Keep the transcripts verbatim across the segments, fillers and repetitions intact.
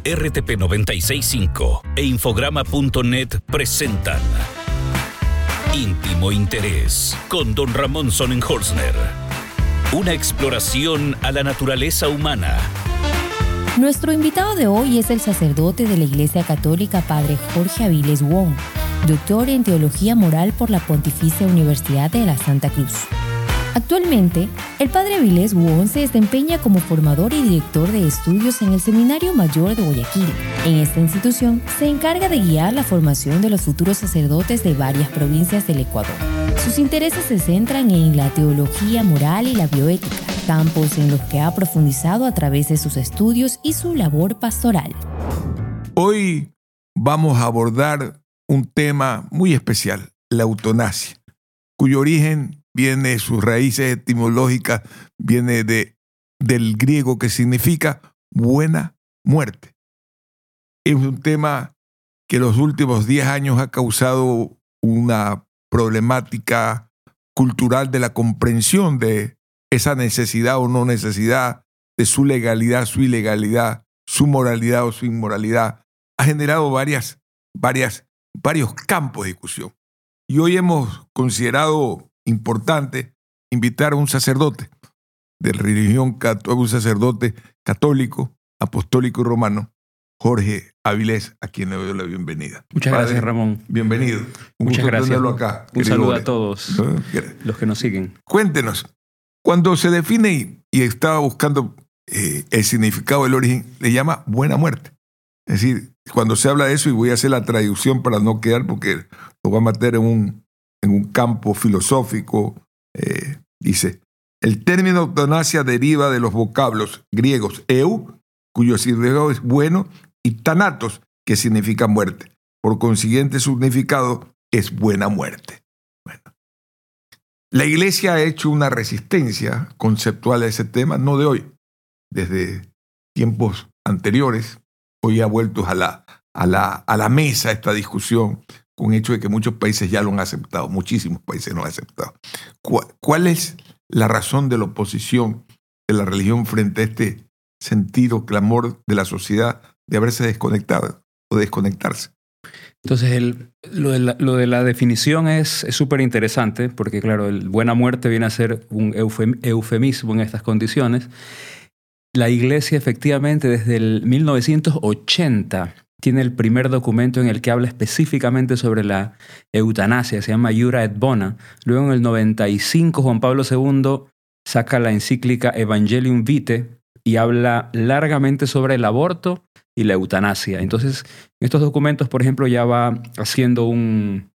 R T P noventa y seis punto cinco e Infograma punto net presentan Íntimo Interés con don Ramón Sonnenhorstner. Una exploración a la naturaleza humana. Nuestro invitado de hoy es el sacerdote de la Iglesia Católica, Padre Jorge Avilés Wong, doctor en Teología Moral por la Pontificia Universidad de la Santa Cruz. Actualmente, el Padre Avilés Wong se desempeña como formador y director de estudios en el Seminario Mayor de Guayaquil. En esta institución se encarga de guiar la formación de los futuros sacerdotes de varias provincias del Ecuador. Sus intereses se centran en la teología moral y la bioética, campos en los que ha profundizado a través de sus estudios y su labor pastoral. Hoy vamos a abordar un tema muy especial, la eutanasia, cuyo origen viene, sus raíces etimológicas, viene de, del griego que significa buena muerte. Es un tema que en los últimos diez años ha causado una problemática cultural de la comprensión de esa necesidad o no necesidad, de su legalidad, su ilegalidad, su moralidad o su inmoralidad. Ha generado varias, varias, varios campos de discusión. Y hoy hemos considerado importante invitar a un sacerdote de religión, un sacerdote católico, apostólico y romano, Jorge Avilés, a quien le doy la bienvenida. Muchas Padre, gracias, Ramón. Bienvenido. Un Muchas gusto gracias. tenerlo acá. Un saludo Jorge. a todos ¿No? los que nos siguen. Cuéntenos, cuando se define y, y estaba buscando eh, el significado del origen, le llama buena muerte. Es decir, cuando se habla de eso, y voy a hacer la traducción para no quedar, porque lo voy a meter en un, en un campo filosófico, eh, dice, el término eutanasia deriva de los vocablos griegos eu, cuyo significado es bueno, y thanatos, que significa muerte. Por consiguiente, su significado es buena muerte. Bueno. La Iglesia ha hecho una resistencia conceptual a ese tema, no de hoy, desde tiempos anteriores. Hoy ha vuelto a la, a la, a la mesa esta discusión, con el hecho de que muchos países ya lo han aceptado, muchísimos países lo han aceptado. ¿Cuál, cuál es la razón de la oposición de la religión frente a este sentido, clamor de la sociedad de haberse desconectado o desconectarse? Entonces, el, lo, de la, lo de la definición es súper interesante, porque claro, el buena muerte viene a ser un eufem, eufemismo en estas condiciones. La Iglesia, efectivamente, desde el mil novecientos ochenta tiene el primer documento en el que habla específicamente sobre la eutanasia, se llama Iura et Bona. Luego en el noventa y cinco Juan Pablo segundo saca la encíclica Evangelium Vitae y habla largamente sobre el aborto y la eutanasia. Entonces, en estos documentos, por ejemplo, ya va haciendo un,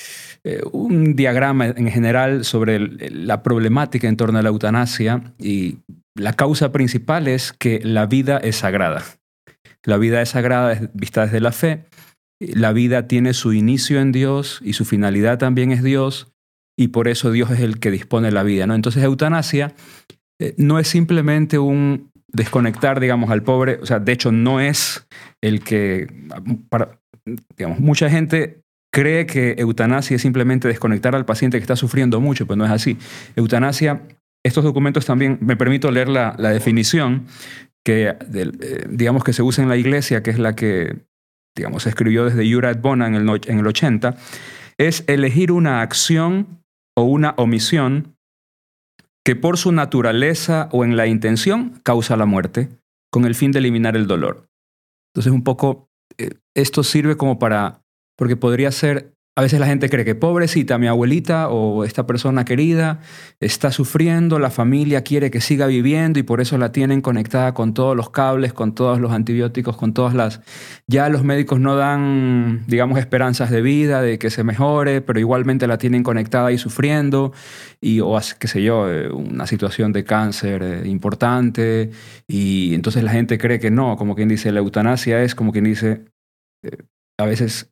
eh, un diagrama en general sobre el, la problemática en torno a la eutanasia, y la causa principal es que la vida es sagrada. La vida es sagrada vista desde la fe. La vida tiene su inicio en Dios y su finalidad también es Dios, y por eso Dios es el que dispone la vida, ¿no? Entonces, eutanasia eh, no es simplemente un desconectar, digamos, al pobre. O sea, de hecho, no es el que... Para, digamos, mucha gente cree que eutanasia es simplemente desconectar al paciente que está sufriendo mucho, pero no es así. Eutanasia, estos documentos también, me permito leer la, la definición que, eh, digamos, que se usa en la Iglesia, que es la que, digamos, se escribió desde Iura et Bona en el, en el ochenta, es elegir una acción o una omisión que por su naturaleza o en la intención causa la muerte, con el fin de eliminar el dolor. Entonces, un poco, eh, esto sirve como para, porque podría ser, a veces la gente cree que pobrecita, mi abuelita o esta persona querida está sufriendo, la familia quiere que siga viviendo y por eso la tienen conectada con todos los cables, con todos los antibióticos, con todas las... Ya los médicos no dan, digamos, esperanzas de vida, de que se mejore, pero igualmente la tienen conectada y sufriendo, y, o qué sé yo, una situación de cáncer eh, importante, y entonces la gente cree que no, como quien dice, la eutanasia es como quien dice, eh, a veces...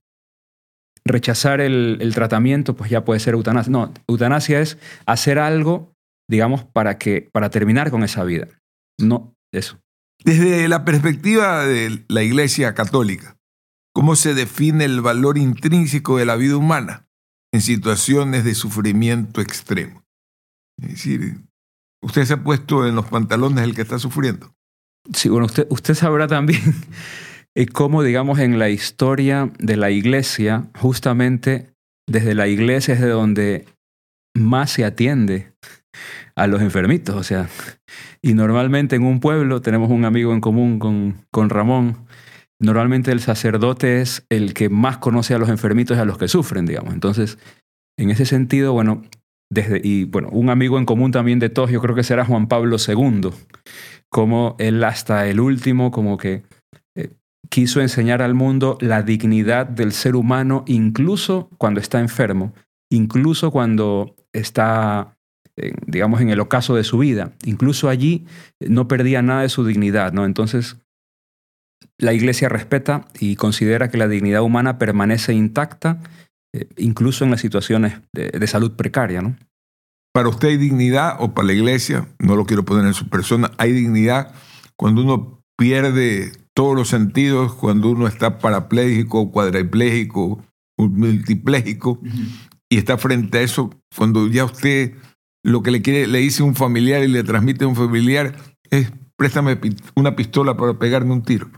rechazar el, el tratamiento, pues ya puede ser eutanasia. No, eutanasia es hacer algo, digamos, para, que, para terminar con esa vida. No, eso. Desde la perspectiva de la Iglesia Católica, ¿cómo se define el valor intrínseco de la vida humana en situaciones de sufrimiento extremo? Es decir, ¿usted se ha puesto en los pantalones del que está sufriendo? Sí, bueno, usted, usted sabrá también y cómo, digamos, en la historia de la iglesia, justamente desde la iglesia es de donde más se atiende a los enfermitos. O sea, y normalmente en un pueblo, tenemos un amigo en común con, con Ramón, normalmente el sacerdote es el que más conoce a los enfermitos y a los que sufren, digamos. Entonces, en ese sentido, bueno, desde, y bueno, un amigo en común también de todos, yo creo que será Juan Pablo segundo, como él hasta el último como que eh, quiso enseñar al mundo la dignidad del ser humano, incluso cuando está enfermo, incluso cuando está, eh, digamos, en el ocaso de su vida. Incluso allí no perdía nada de su dignidad, ¿no? Entonces, la Iglesia respeta y considera que la dignidad humana permanece intacta, eh, incluso en las situaciones de, de salud precaria, ¿no? Para usted hay dignidad, o para la Iglesia, no lo quiero poner en su persona, hay dignidad cuando uno pierde todos los sentidos, cuando uno está parapléjico, cuadrapléjico, multipléjico, uh-huh. y está frente a eso, cuando ya usted lo que le quiere, le dice a un familiar y le transmite a un familiar es: préstame una pistola para pegarme un tiro.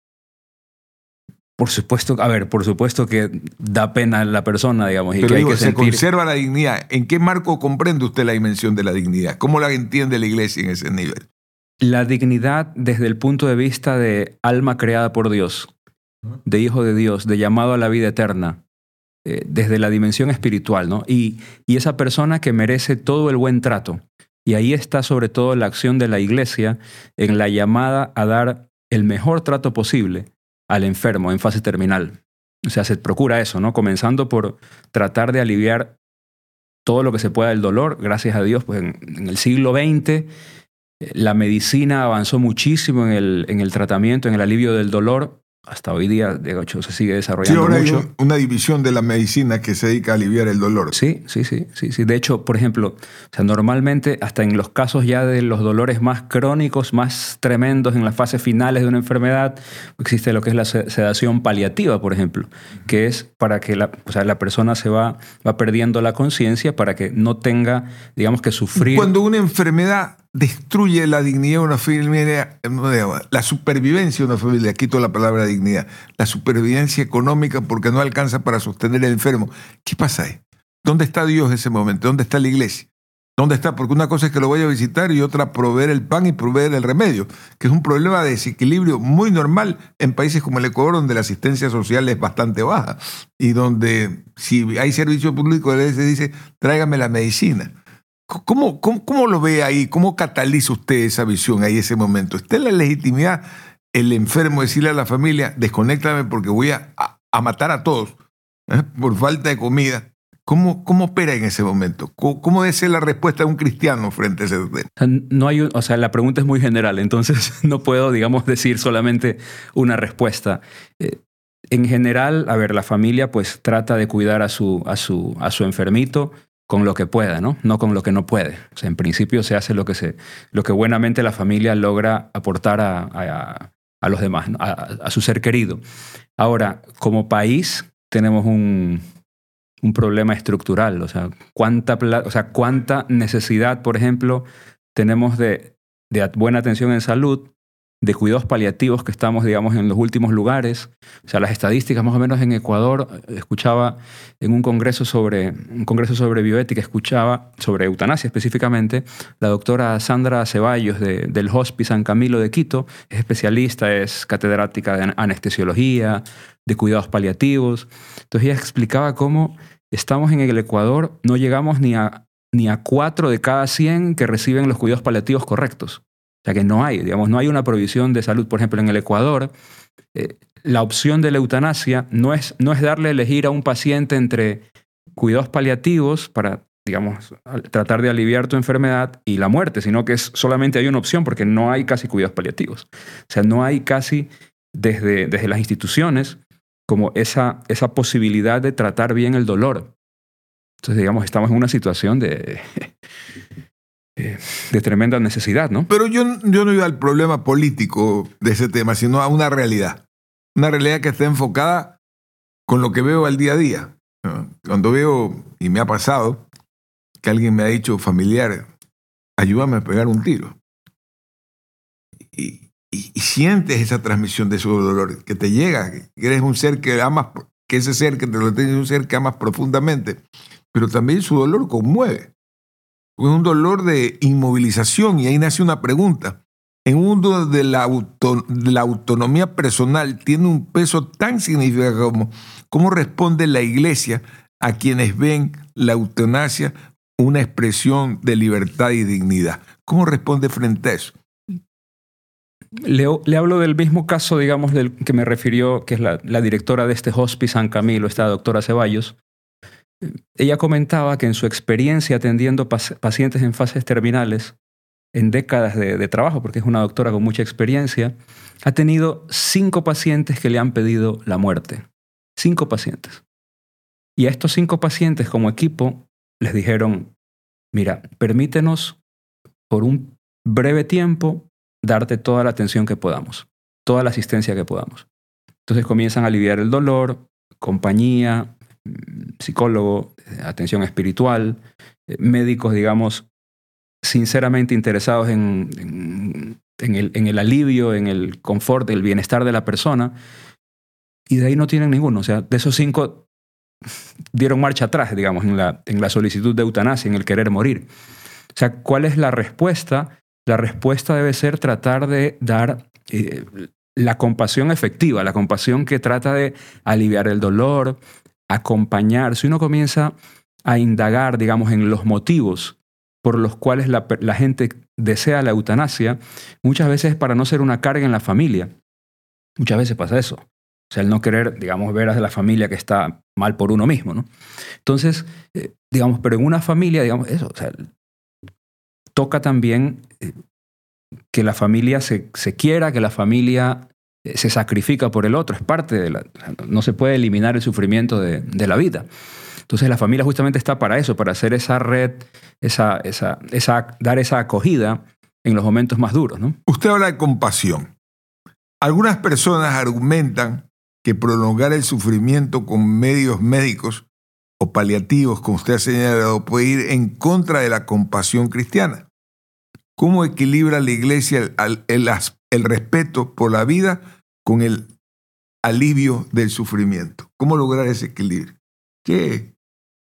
Por supuesto, a ver, por supuesto que da pena a la persona, digamos. Y Pero que digo, hay que se sentir... conserva la dignidad. ¿En qué marco comprende usted la dimensión de la dignidad? ¿Cómo la entiende la Iglesia en ese nivel? La dignidad desde el punto de vista de alma creada por Dios, de hijo de Dios, de llamado a la vida eterna, eh, desde la dimensión espiritual, ¿no? Y, y esa persona que merece todo el buen trato. Y ahí está sobre todo la acción de la Iglesia en la llamada a dar el mejor trato posible al enfermo en fase terminal. O sea, se procura eso, ¿no? Comenzando por tratar de aliviar todo lo que se pueda del dolor. Gracias a Dios, pues en, en el siglo veinte eh, la medicina avanzó muchísimo en el, en el tratamiento, en el alivio del dolor. Hasta hoy día, de hecho, se sigue desarrollando sí, ahora mucho. Hay un, una división de la medicina que se dedica a aliviar el dolor. Sí, sí, sí, sí, sí. De hecho, por ejemplo, o sea, normalmente hasta en los casos ya de los dolores más crónicos, más tremendos, en las fases finales de una enfermedad, existe lo que es la sedación paliativa, por ejemplo, que es para que la, o sea, la persona se va, va perdiendo la conciencia para que no tenga, digamos, que sufrir. Cuando una enfermedad destruye la dignidad de una familia, la supervivencia de una familia, quito la palabra dignidad, la supervivencia económica porque no alcanza para sostener al enfermo. ¿Qué pasa ahí? ¿Dónde está Dios en ese momento? ¿Dónde está la Iglesia? ¿Dónde está? Porque una cosa es que lo vaya a visitar y otra proveer el pan y proveer el remedio, que es un problema de desequilibrio muy normal en países como el Ecuador, donde la asistencia social es bastante baja y donde si hay servicio público, se dice: tráigame la medicina. ¿Cómo, cómo, ¿Cómo lo ve ahí? ¿Cómo cataliza usted esa visión ahí, ese momento? ¿Está en la legitimidad el enfermo decirle a la familia: desconéctame porque voy a, a, a matar a todos, ¿eh? por falta de comida? ¿Cómo, cómo opera en ese momento? ¿Cómo, cómo debe ser la respuesta de un cristiano frente a ese tema? No hay, o sea, la pregunta es muy general, entonces no puedo, digamos, decir solamente una respuesta. Eh, en general, a ver, la familia pues trata de cuidar a su, a su, a su enfermito con lo que pueda, ¿no? No con lo que no puede. O sea, en principio se hace lo que, se, lo que buenamente la familia logra aportar a, a, a los demás, ¿no? a, a su ser querido. Ahora, como país tenemos un, un problema estructural. O sea, cuánta, o sea, cuánta necesidad, por ejemplo, tenemos de, de buena atención en salud, de cuidados paliativos que estamos, digamos, en los últimos lugares. O sea, las estadísticas más o menos en Ecuador, escuchaba en un congreso sobre, un congreso sobre bioética, escuchaba sobre eutanasia específicamente, la doctora Sandra Ceballos de, del Hospice San Camilo de Quito, es especialista, es catedrática de anestesiología, de cuidados paliativos. Entonces ella explicaba cómo estamos en el Ecuador, no llegamos ni a, ni a cuatro de cada cien que reciben los cuidados paliativos correctos. O sea que no hay, digamos, no hay una provisión de salud. Por ejemplo, en el Ecuador, eh, la opción de la eutanasia no es, no es darle a elegir a un paciente entre cuidados paliativos para, digamos, tratar de aliviar tu enfermedad y la muerte, sino que es solamente hay una opción porque no hay casi cuidados paliativos. O sea, no hay casi desde, desde las instituciones como esa, esa posibilidad de tratar bien el dolor. Entonces, digamos, estamos en una situación de... de tremenda necesidad, ¿no? Pero yo, yo no iba al problema político de ese tema, sino a una realidad. Una realidad que está enfocada con lo que veo al día a día. Cuando veo, y me ha pasado, que alguien me ha dicho: familiar, ayúdame a pegar un tiro. Y, y, y sientes esa transmisión de su dolor, que te llega, que eres un ser que amas, que ese ser que te lo tiene es un ser que amas profundamente, pero también su dolor conmueve. Es un dolor de inmovilización y ahí nace una pregunta. En un mundo donde la, auto, la autonomía personal tiene un peso tan significativo como cómo responde la Iglesia a quienes ven la eutanasia una expresión de libertad y dignidad. ¿Cómo responde frente a eso? Le, le hablo del mismo caso, digamos, del que me refirió, que es la, la directora de este Hospice San Camilo, esta doctora Ceballos. Ella comentaba que en su experiencia atendiendo pacientes en fases terminales, en décadas de, de trabajo, porque es una doctora con mucha experiencia, ha tenido cinco pacientes que le han pedido la muerte. Cinco pacientes. Y a estos cinco pacientes como equipo les dijeron, mira, permítenos por un breve tiempo darte toda la atención que podamos, toda la asistencia que podamos. Entonces comienzan a aliviar el dolor, compañía, psicólogo, atención espiritual, médicos, digamos, sinceramente interesados en, en, en, el, en el alivio, en el confort, el bienestar de la persona, y de ahí no tienen ninguno. O sea, de esos cinco dieron marcha atrás, digamos, en la, en la solicitud de eutanasia, en el querer morir. O sea, ¿cuál es la respuesta? La respuesta debe ser tratar de dar eh, la compasión efectiva, la compasión que trata de aliviar el dolor, acompañar. Si uno comienza a indagar, digamos, en los motivos por los cuales la, la gente desea la eutanasia, muchas veces es para no ser una carga en la familia. Muchas veces pasa eso. O sea, el no querer, digamos, ver a la familia que está mal por uno mismo, ¿no? Entonces, eh, digamos, pero en una familia, digamos, eso, o sea, toca también eh, que la familia se, se quiera, que la familia eh, se sacrifica por el otro, es parte de la... No se puede eliminar el sufrimiento de, de la vida. Entonces la familia justamente está para eso, para hacer esa red, esa, esa, esa, dar esa acogida en los momentos más duros, ¿no? Usted habla de compasión. Algunas personas argumentan que prolongar el sufrimiento con medios médicos o paliativos, como usted ha señalado, puede ir en contra de la compasión cristiana. ¿Cómo equilibra la Iglesia el, el, el respeto por la vida con el alivio del sufrimiento? ¿Cómo lograr ese equilibrio? ¿Qué?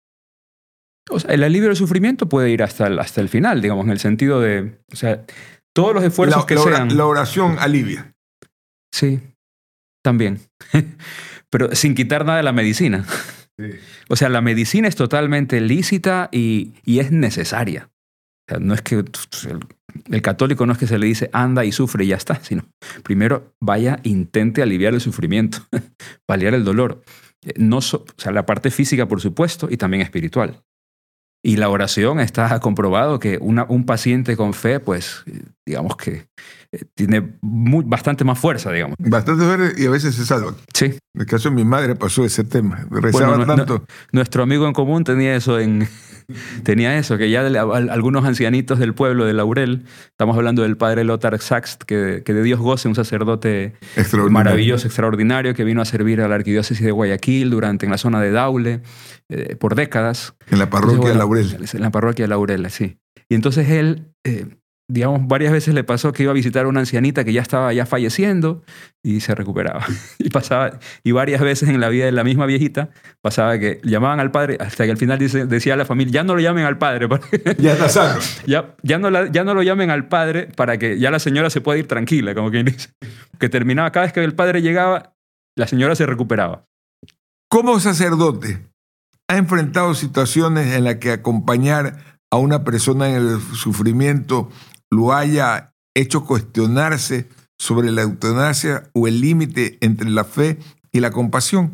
O sea, el alivio del sufrimiento puede ir hasta el, hasta el final, digamos, en el sentido de, o sea, todos los esfuerzos la, que la, sean... La oración alivia. Sí, también. Pero sin quitar nada de la medicina. Sí. O sea, la medicina es totalmente lícita y, y es necesaria. O sea, no es que el, el católico no es que se le dice anda y sufre y ya está, sino primero vaya, intente aliviar el sufrimiento, paliar el dolor. No so, o sea, la parte física, por supuesto, y también espiritual. Y la oración está comprobado que una, un paciente con fe, pues, digamos que eh, tiene muy, bastante más fuerza, digamos. Bastante fuerza y a veces se salva. Sí. En el caso de mi madre pasó ese tema. Rezaba bueno, tanto. No, nuestro amigo en común tenía eso en... Tenía eso, que ya algunos ancianitos del pueblo de Laurel, estamos hablando del padre Lothar Sachs, que, que de Dios goce, un sacerdote extraordinario. maravilloso, extraordinario, que vino a servir a la arquidiócesis de Guayaquil durante, en la zona de Daule, eh, por décadas. En la parroquia entonces, bueno, de Laurel. En la parroquia de Laurel, sí. Y entonces él, eh, digamos, varias veces le pasó que iba a visitar a una ancianita que ya estaba ya falleciendo y se recuperaba. Y pasaba, y varias veces en la vida de la misma viejita pasaba que llamaban al padre hasta que al final dice, decía a la familia, ya no lo llamen al padre. Porque ya está sano. Ya, ya, no la, ya no lo llamen al padre para que ya la señora se pueda ir tranquila, como quien dice. Que terminaba, cada vez que el padre llegaba, la señora se recuperaba. Como sacerdote, ha enfrentado situaciones en las que acompañar a una persona en el sufrimiento lo haya hecho cuestionarse sobre la eutanasia o el límite entre la fe y la compasión.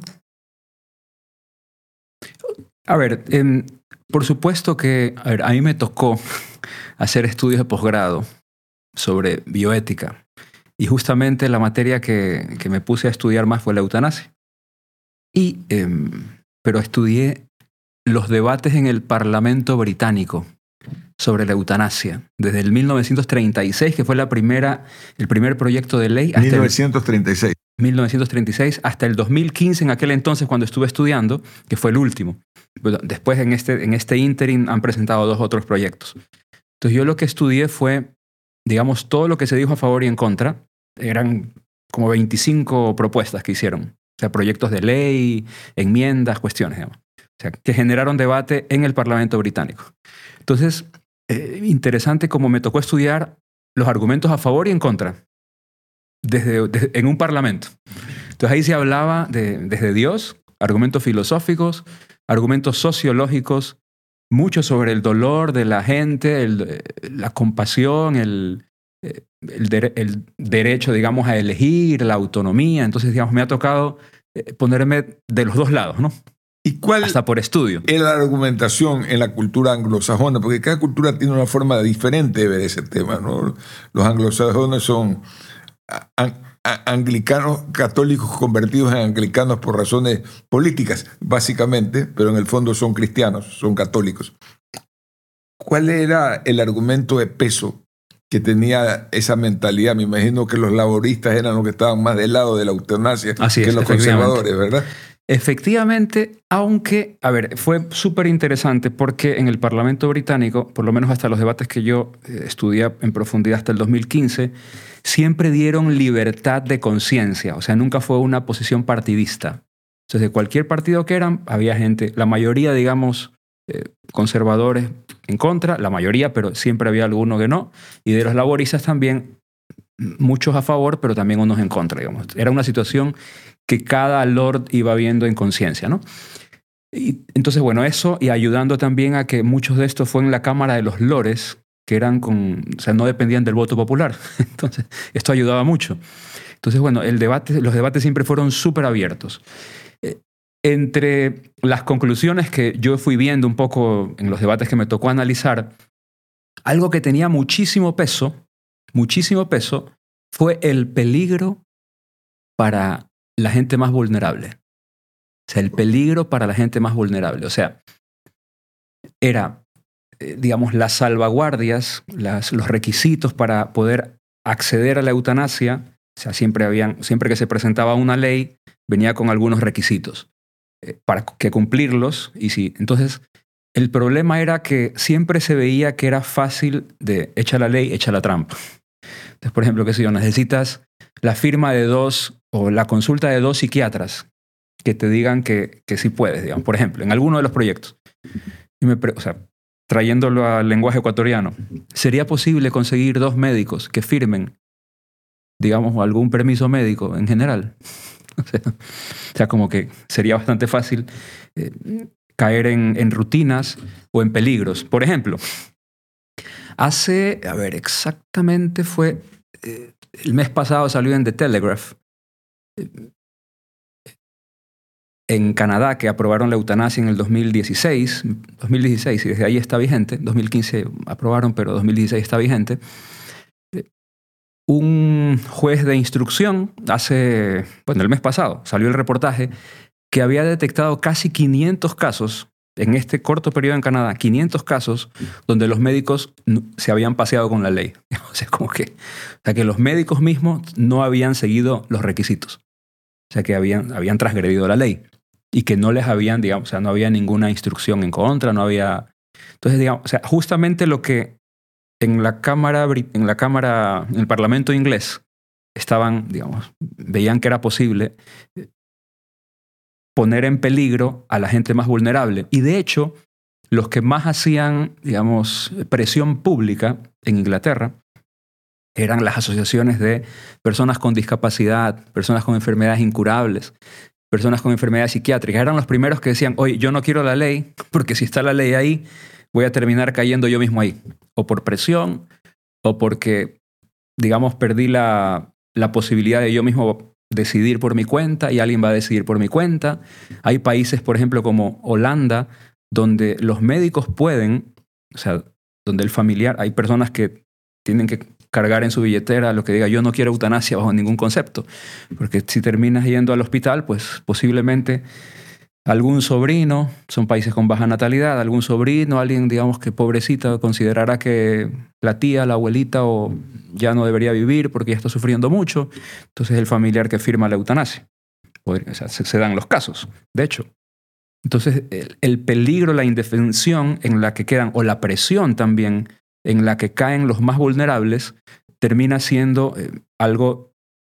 A ver, eh, por supuesto que a, ver, a mí me tocó hacer estudios de posgrado sobre bioética y justamente la materia que, que me puse a estudiar más fue la eutanasia. Y, eh, pero estudié los debates en el Parlamento británico sobre la eutanasia, desde el mil novecientos treinta y seis, que fue la primera, el primer proyecto de ley. Hasta mil novecientos treinta y seis. El, mil novecientos treinta y seis, hasta el dos mil quince, en aquel entonces cuando estuve estudiando, que fue el último. Después en este, en este ínterin han presentado dos otros proyectos. Entonces yo lo que estudié fue, digamos, todo lo que se dijo a favor y en contra, eran como veinticinco propuestas que hicieron. O sea, proyectos de ley, enmiendas, cuestiones, digamos. O sea, que generaron debate en el Parlamento británico. Entonces, eh, interesante como me tocó estudiar los argumentos a favor y en contra desde, desde, en un parlamento. Entonces ahí se hablaba de, desde Dios, argumentos filosóficos, argumentos sociológicos, mucho sobre el dolor de la gente, el, la compasión, el, el, de, el derecho, digamos, a elegir, la autonomía. Entonces, digamos, me ha tocado ponerme de los dos lados, ¿no? ¿Y cuál hasta por estudio es la argumentación en la cultura anglosajona? Porque cada cultura tiene una forma diferente de ver ese tema, ¿no? Los anglosajones son an, an, anglicanos católicos convertidos en anglicanos por razones políticas, básicamente, pero en el fondo son cristianos, son católicos. ¿Cuál era el argumento de peso que tenía esa mentalidad? Me imagino que los laboristas eran los que estaban más del lado de la eutanasia Así que es, los conservadores, ¿verdad? Efectivamente, aunque, a ver, fue súper interesante porque en el Parlamento británico, por lo menos hasta los debates que yo eh, estudié en profundidad hasta el dos mil quince, siempre dieron libertad de conciencia, o sea, nunca fue una posición partidista. Entonces, de cualquier partido que eran, había gente, la mayoría, digamos, eh, conservadores en contra, la mayoría, pero siempre había alguno que no, y de los laboristas también, muchos a favor, pero también unos en contra, digamos. Era una situación que cada lord iba viendo en conciencia, ¿no? Y entonces, bueno, eso y ayudando también a que muchos de estos fue en la Cámara de los Lores, que eran con, o sea, no dependían del voto popular. Entonces, esto ayudaba mucho. Entonces, bueno, el debate, los debates siempre fueron súper abiertos. Eh, entre las conclusiones que yo fui viendo un poco en los debates que me tocó analizar, algo que tenía muchísimo peso, muchísimo peso, fue el peligro para la gente más vulnerable. O sea, el peligro para la gente más vulnerable. O sea, era, eh, digamos, las salvaguardias, las, los requisitos para poder acceder a la eutanasia. O sea, siempre, habían, siempre que se presentaba una ley, venía con algunos requisitos eh, para que cumplirlos. Y sí, entonces, el problema era que siempre se veía que era fácil de echa la ley, echa la trampa. Entonces, por ejemplo, qué sé yo, necesitas la firma de dos o la consulta de dos psiquiatras que te digan que, que sí puedes, digamos, por ejemplo, en alguno de los proyectos. Y me, o sea, trayéndolo al lenguaje ecuatoriano, ¿sería posible conseguir dos médicos que firmen, digamos, algún permiso médico en general? O sea, o sea como que sería bastante fácil eh, caer en, en rutinas o en peligros. Por ejemplo, hace, a ver, exactamente fue... Eh, el mes pasado salió en The Telegraph, en Canadá, que aprobaron la eutanasia en el dos mil dieciséis, dos mil dieciséis, y desde ahí está vigente. dos mil quince aprobaron, pero dos mil dieciséis está vigente. Un juez de instrucción, hace, bueno, el mes pasado, salió el reportaje que había detectado casi quinientos casos en este corto periodo en Canadá, quinientos casos donde los médicos se habían paseado con la ley. O sea, como que, o sea, que los médicos mismos no habían seguido los requisitos. O sea, que habían, habían transgredido la ley y que no les habían, digamos, o sea, no había ninguna instrucción en contra, no había... Entonces, digamos, o sea, justamente lo que en la Cámara, en la Cámara, en el Parlamento inglés, estaban, digamos, veían que era posible poner en peligro a la gente más vulnerable. Y de hecho, los que más hacían, digamos, presión pública en Inglaterra eran las asociaciones de personas con discapacidad, personas con enfermedades incurables, personas con enfermedades psiquiátricas. Eran los primeros que decían, oye, yo no quiero la ley, porque si está la ley ahí, voy a terminar cayendo yo mismo ahí. O por presión, o porque, digamos, perdí la, la posibilidad de yo mismo decidir por mi cuenta y alguien va a decidir por mi cuenta. Hay países, por ejemplo, como Holanda, donde los médicos pueden, o sea, donde el familiar, hay personas que tienen que cargar en su billetera lo que diga yo no quiero eutanasia bajo ningún concepto, porque si terminas yendo al hospital, pues posiblemente algún sobrino, son países con baja natalidad, algún sobrino, alguien, digamos, que pobrecita considerará que la tía, la abuelita o ya no debería vivir porque ya está sufriendo mucho. Entonces el familiar que firma la eutanasia. Podría, o sea, se, se dan los casos, de hecho. Entonces el, el peligro, la indefensión en la que quedan, o la presión también en la que caen los más vulnerables, termina siendo eh, algo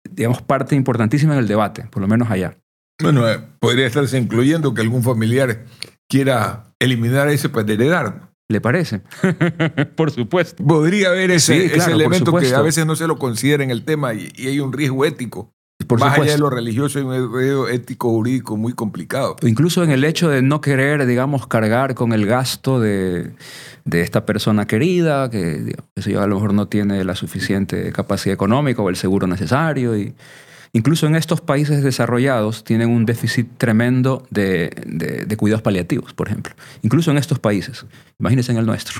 digamos, parte importantísima en el debate, por lo menos allá. Bueno, eh, podría estarse incluyendo que algún familiar quiera eliminar ese para heredar. ¿Le parece? Por supuesto. Podría haber ese, Sí, claro, ese elemento por que a supuesto. veces no se lo considera en el tema y, y hay un riesgo ético. Por Más allá de supuesto. lo religioso, hay un riesgo ético jurídico muy complicado. O incluso en el hecho de no querer, digamos, cargar con el gasto de, de esta persona querida, que digamos, eso ya a lo mejor no tiene la suficiente capacidad económica o el seguro necesario. Y incluso en estos países desarrollados tienen un déficit tremendo de, de, de cuidados paliativos, por ejemplo. Incluso en estos países. Imagínense en el nuestro.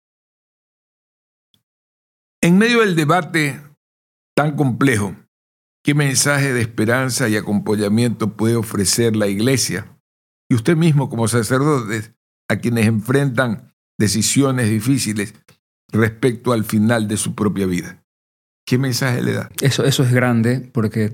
En medio del debate tan complejo, ¿qué mensaje de esperanza y acompañamiento puede ofrecer la Iglesia y usted mismo como sacerdote a quienes enfrentan decisiones difíciles respecto al final de su propia vida? ¿Qué mensaje le da? Eso, eso es grande porque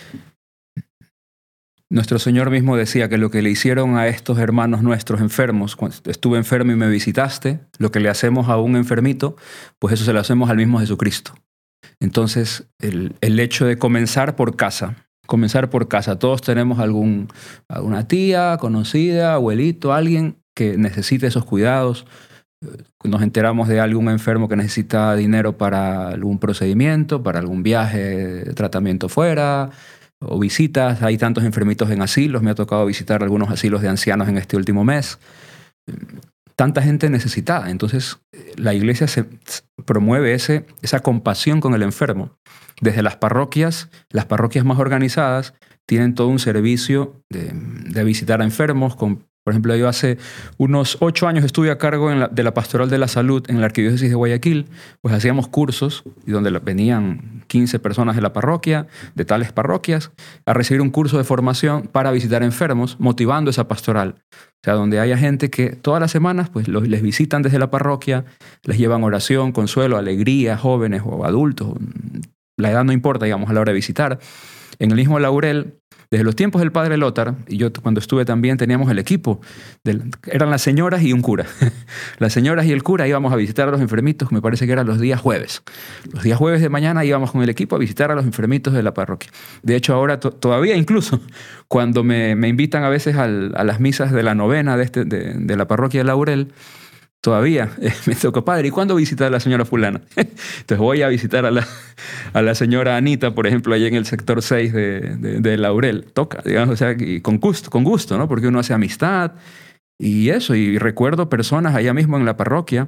nuestro Señor mismo decía que lo que le hicieron a estos hermanos nuestros enfermos, cuando estuve enfermo y me visitaste, lo que le hacemos a un enfermito, pues eso se lo hacemos al mismo Jesucristo. Entonces, el, el hecho de comenzar por casa, comenzar por casa. Todos tenemos algún, alguna tía, conocida, abuelito, alguien que necesite esos cuidados. Nos enteramos de algún enfermo que necesita dinero para algún procedimiento, para algún viaje de tratamiento fuera, o visitas. Hay tantos enfermitos en asilos. Me ha tocado visitar algunos asilos de ancianos en este último mes. Tanta gente necesitada. Entonces, la Iglesia se promueve ese, esa compasión con el enfermo. Desde las parroquias, las parroquias más organizadas tienen todo un servicio de, de visitar a enfermos. Con, por ejemplo, yo hace unos ocho años estuve a cargo en la, de la Pastoral de la Salud en la Arquidiócesis de Guayaquil. Pues hacíamos cursos y donde venían quince personas de la parroquia, de tales parroquias, a recibir un curso de formación para visitar enfermos, motivando esa pastoral. O sea, donde haya gente que todas las semanas pues, los, les visitan desde la parroquia, les llevan oración, consuelo, alegría, jóvenes o adultos. La edad no importa, digamos, a la hora de visitar. En el mismo Laurel, desde los tiempos del padre Lothar, y yo cuando estuve también teníamos el equipo, del, eran las señoras y un cura. Las señoras y el cura íbamos a visitar a los enfermitos, me parece que eran los días jueves. Los días jueves de mañana íbamos con el equipo a visitar a los enfermitos de la parroquia. De hecho, ahora to todavía incluso, cuando me, me invitan a veces al, a las misas de la novena de, este, de, de la parroquia de Laurel, todavía eh, me tocó, padre, ¿y cuándo visita a la señora fulana? Entonces voy a visitar a la, a la señora Anita, por ejemplo, allá en el sector seis de, de, de Laurel. Toca, digamos, o sea, y con gusto, con gusto, ¿no? Porque uno hace amistad y eso. Y recuerdo personas allá mismo en la parroquia,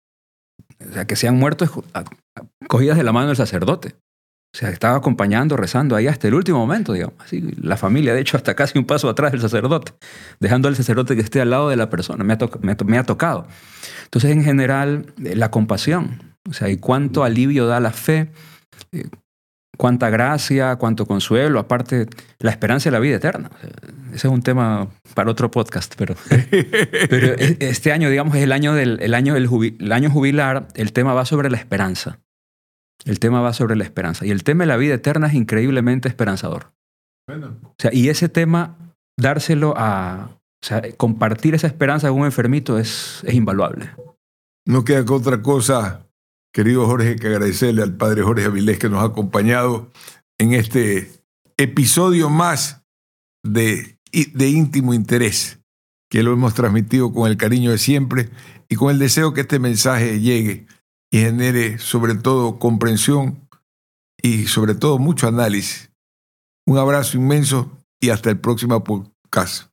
o sea, que se han muerto cogidas de la mano del sacerdote. O sea, estaba acompañando, rezando ahí hasta el último momento, digamos. Así, la familia, de hecho, hasta casi un paso atrás del sacerdote, dejando al sacerdote que esté al lado de la persona. Me ha, to me, to me ha tocado. Entonces, en general, la compasión. O sea, y cuánto alivio da la fe, eh, cuánta gracia, cuánto consuelo, aparte, la esperanza de la vida eterna. O sea, ese es un tema para otro podcast, pero, pero este año, digamos, es el año, del, el, año del jubil, el año jubilar. El tema va sobre la esperanza. El tema va sobre la esperanza. Y el tema de la vida eterna es increíblemente esperanzador. Bueno. O sea, y ese tema, dárselo a... O sea, compartir esa esperanza con un enfermito es, es invaluable. No queda que otra cosa, querido Jorge, que agradecerle al padre Jorge Avilés que nos ha acompañado en este episodio más de, de íntimo interés, que lo hemos transmitido con el cariño de siempre y con el deseo que este mensaje llegue y genere sobre todo comprensión y sobre todo mucho análisis. Un abrazo inmenso y hasta el próximo podcast.